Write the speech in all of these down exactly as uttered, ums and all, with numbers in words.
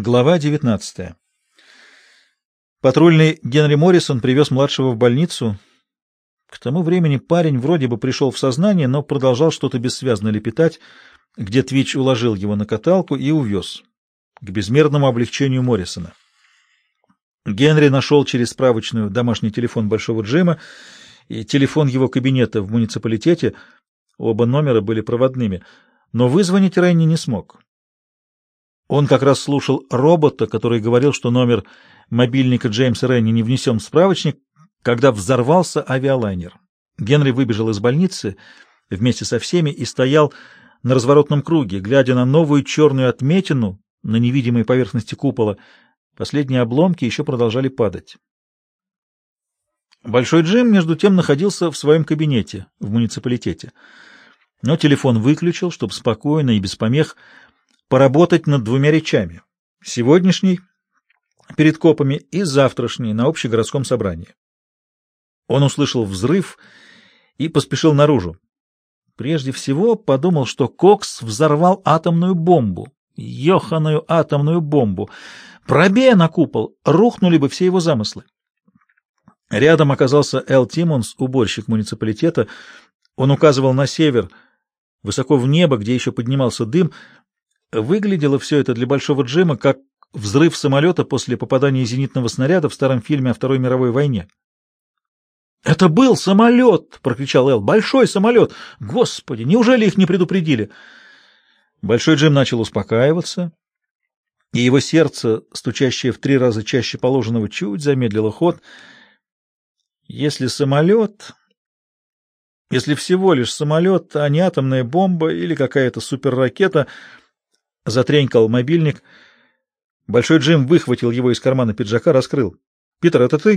Глава девятнадцатая. Патрульный Генри Моррисон привез младшего в больницу. К тому времени парень вроде бы пришел в сознание, но продолжал что-то бессвязно лепетать, где Твич уложил его на каталку и увез, к безмерному облегчению Моррисона. Генри нашел через справочную домашний телефон Большого Джима и телефон его кабинета в муниципалитете, оба номера были проводными, но вызвонить Ренни не смог. Он как раз слушал робота, который говорил, что номер мобильника Джеймса Ренни не внесен в справочник, когда взорвался авиалайнер. Генри выбежал из больницы вместе со всеми и стоял на разворотном круге, глядя на новую черную отметину на невидимой поверхности купола. Последние обломки еще продолжали падать. Большой Джим, между тем, находился в своем кабинете в муниципалитете, но телефон выключил, чтобы спокойно и без помех поработать над двумя речами: сегодняшней перед копами и завтрашней на общегородском собрании. Он услышал взрыв и поспешил наружу. Прежде всего подумал, что Кокс взорвал атомную бомбу, ёханую атомную бомбу. Пробея на купол, рухнули бы все его замыслы. Рядом оказался Эл Тиммонс, уборщик муниципалитета. Он указывал на север, высоко в небо, где еще поднимался дым. Выглядело все это для Большого Джима как взрыв самолета после попадания зенитного снаряда в старом фильме о Второй мировой войне. «Это был самолет!» — прокричал Эл. «Большой самолет! Господи, неужели их не предупредили?» Большой Джим начал успокаиваться, и его сердце, стучащее в три раза чаще положенного, чуть замедлило ход. Если самолет... Если всего лишь самолет, а не атомная бомба или какая-то суперракета... Затренькал мобильник. Большой Джим выхватил его из кармана пиджака, раскрыл. — Питер, это ты?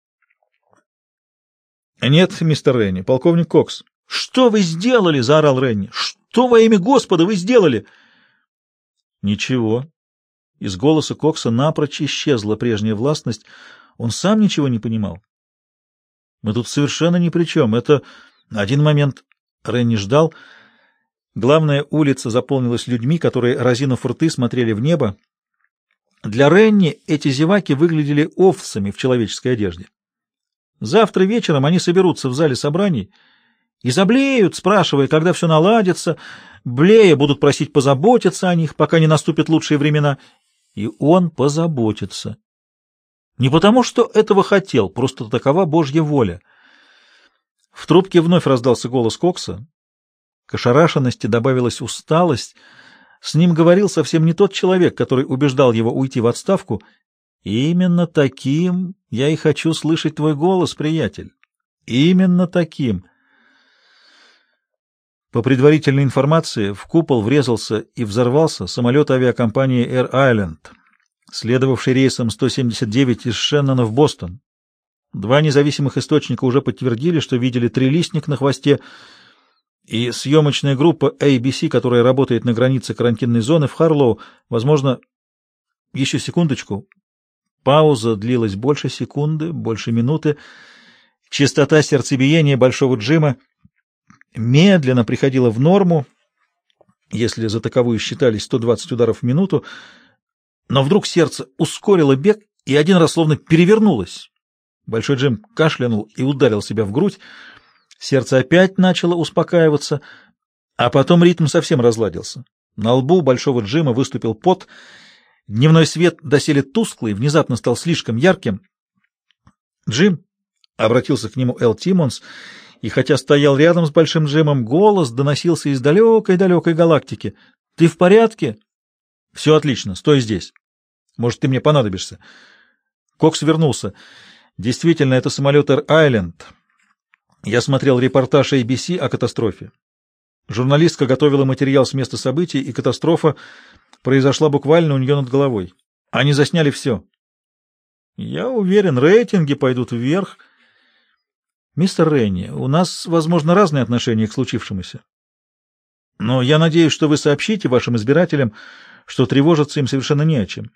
— Нет, мистер Ренни, полковник Кокс. — Что вы сделали? — заорал Ренни. — Что во имя Господа вы сделали? — Ничего. Из голоса Кокса напрочь исчезла прежняя властность. Он сам ничего не понимал. — Мы тут совершенно ни при чем. Это... Один момент. Ренни ждал. Главная улица заполнилась людьми, которые, разинув рты, смотрели в небо. Для Ренни эти зеваки выглядели овцами в человеческой одежде. Завтра вечером они соберутся в зале собраний и заблеют, спрашивая, когда все наладится, блея будут просить позаботиться о них, пока не наступят лучшие времена. И он позаботится. Не потому, что этого хотел, просто такова Божья воля. В трубке вновь раздался голос Кокса. К ошарашенности добавилась усталость. С ним говорил совсем не тот человек, который убеждал его уйти в отставку. Именно таким я и хочу слышать твой голос, приятель. Именно таким. По предварительной информации, в купол врезался и взорвался самолет авиакомпании Air Island, следовавший рейсом сто семьдесят девять из Шеннона в Бостон. Два независимых источника уже подтвердили, что видели трилистник на хвосте, и съемочная группа эй би си, которая работает на границе карантинной зоны в Харлоу, возможно... Еще секундочку. Пауза длилась больше секунды, больше минуты. Частота сердцебиения Большого Джима медленно приходила в норму, если за таковую считались сто двадцать ударов в минуту, но вдруг сердце ускорило бег и один раз словно перевернулось. Большой Джим кашлянул и ударил себя в грудь. Сердце опять начало успокаиваться, а потом ритм совсем разладился. На лбу Большого Джима выступил пот. Дневной свет, доселе тусклый, внезапно стал слишком ярким. «Джим!» — обратился к нему Эл Тиммонс, и хотя стоял рядом с Большим Джимом, голос доносился из далекой-далекой галактики. «Ты в порядке?» «Все отлично, стой здесь. Может, ты мне понадобишься». Кокс вернулся. «Действительно, это самолет Air Island. Я смотрел репортаж эй би си о катастрофе. Журналистка готовила материал с места событий, и катастрофа произошла буквально у нее над головой. Они засняли все. Я уверен, рейтинги пойдут вверх. Мистер Ренни, у нас, возможно, разные отношения к случившемуся. Но я надеюсь, что вы сообщите вашим избирателям, что тревожиться им совершенно не о чем.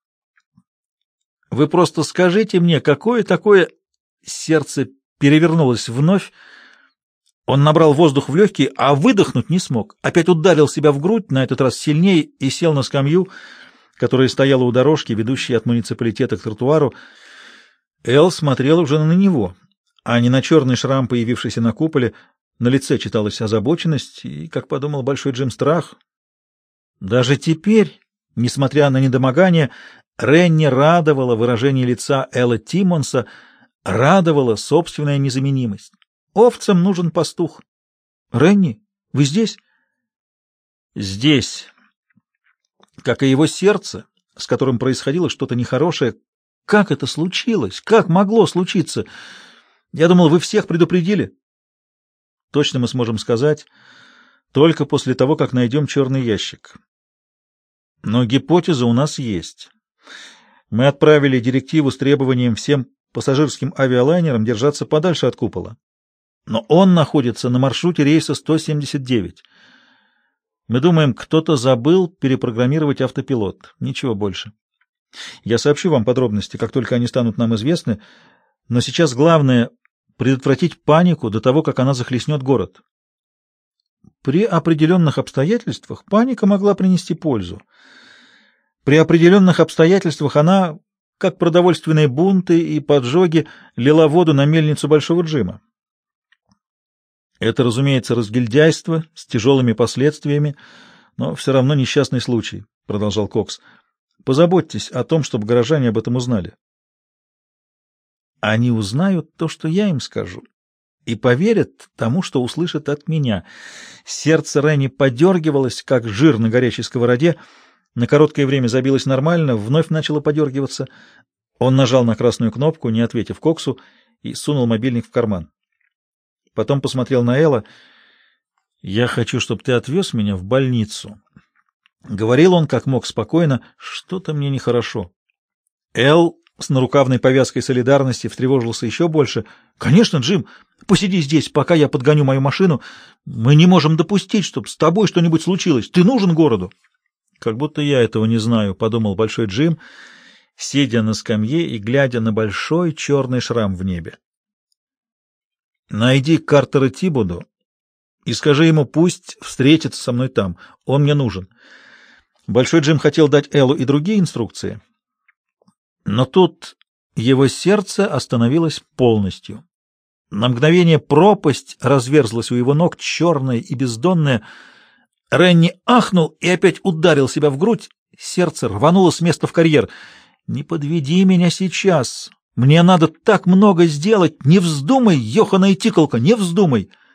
Вы просто скажите мне, какое такое сердце перевернулось вновь. Он набрал воздух в легкие, а выдохнуть не смог. Опять ударил себя в грудь, на этот раз сильнее, и сел на скамью. которая стояла у дорожки, ведущей от муниципалитета к тротуару. Эл смотрел уже на него, а не на черный шрам, появившийся на куполе. На лице читалась озабоченность и, как подумал Большой Джим, страх. Даже теперь, несмотря на недомогание, Ренни радовало выражение лица Элла Тиммонса, радовала собственная незаменимость. Овцам нужен пастух. — Ренни, вы здесь? — Здесь. Как и его сердце, с которым происходило что-то нехорошее. Как это случилось? Как могло случиться? Я думал, вы всех предупредили. Точно мы сможем сказать только после того, как найдем черный ящик. Но гипотеза у нас есть. Мы отправили директиву с требованием всем пассажирским авиалайнерам держаться подальше от купола. Но он находится на маршруте рейса сто семьдесят девять. Мы думаем, кто-то забыл перепрограммировать автопилот. Ничего больше. Я сообщу вам подробности, как только они станут нам известны, но сейчас главное — предотвратить панику до того, как она захлестнет город. При определенных обстоятельствах паника могла принести пользу. При определенных обстоятельствах она, как продовольственные бунты и поджоги, лила воду на мельницу Большого Джима. Это, разумеется, разгильдяйство с тяжелыми последствиями, но все равно несчастный случай, — продолжал Кокс. Позаботьтесь о том, чтобы горожане об этом узнали. Они узнают то, что я им скажу, и поверят тому, что услышат от меня. Сердце Ренни подергивалось, как жир на горячей сковороде, на короткое время забилось нормально, вновь начало подергиваться. Он нажал на красную кнопку, не ответив Коксу, и сунул мобильник в карман. Потом посмотрел на Элла. «Я хочу, чтобы ты отвез меня в больницу». Говорил он, как мог, спокойно. «Что-то мне нехорошо». Эл с нарукавной повязкой солидарности встревожился еще больше. «Конечно, Джим, посиди здесь, пока я подгоню мою машину. Мы не можем допустить, чтобы с тобой что-нибудь случилось. Ты нужен городу». «Как будто я этого не знаю», — подумал Большой Джим, сидя на скамье и глядя на большой черный шрам в небе. «Найди Картера Тибоду и скажи ему, пусть встретится со мной там. Он мне нужен». Большой Джим хотел дать Эллу и другие инструкции, но тут его сердце остановилось полностью. На мгновение пропасть разверзлась у его ног, черная и бездонная. Ренни ахнул и опять ударил себя в грудь. Сердце рвануло с места в карьер. «Не подведи меня сейчас. Мне надо так много сделать. Не вздумай, Йохана и Тиколка, не вздумай!»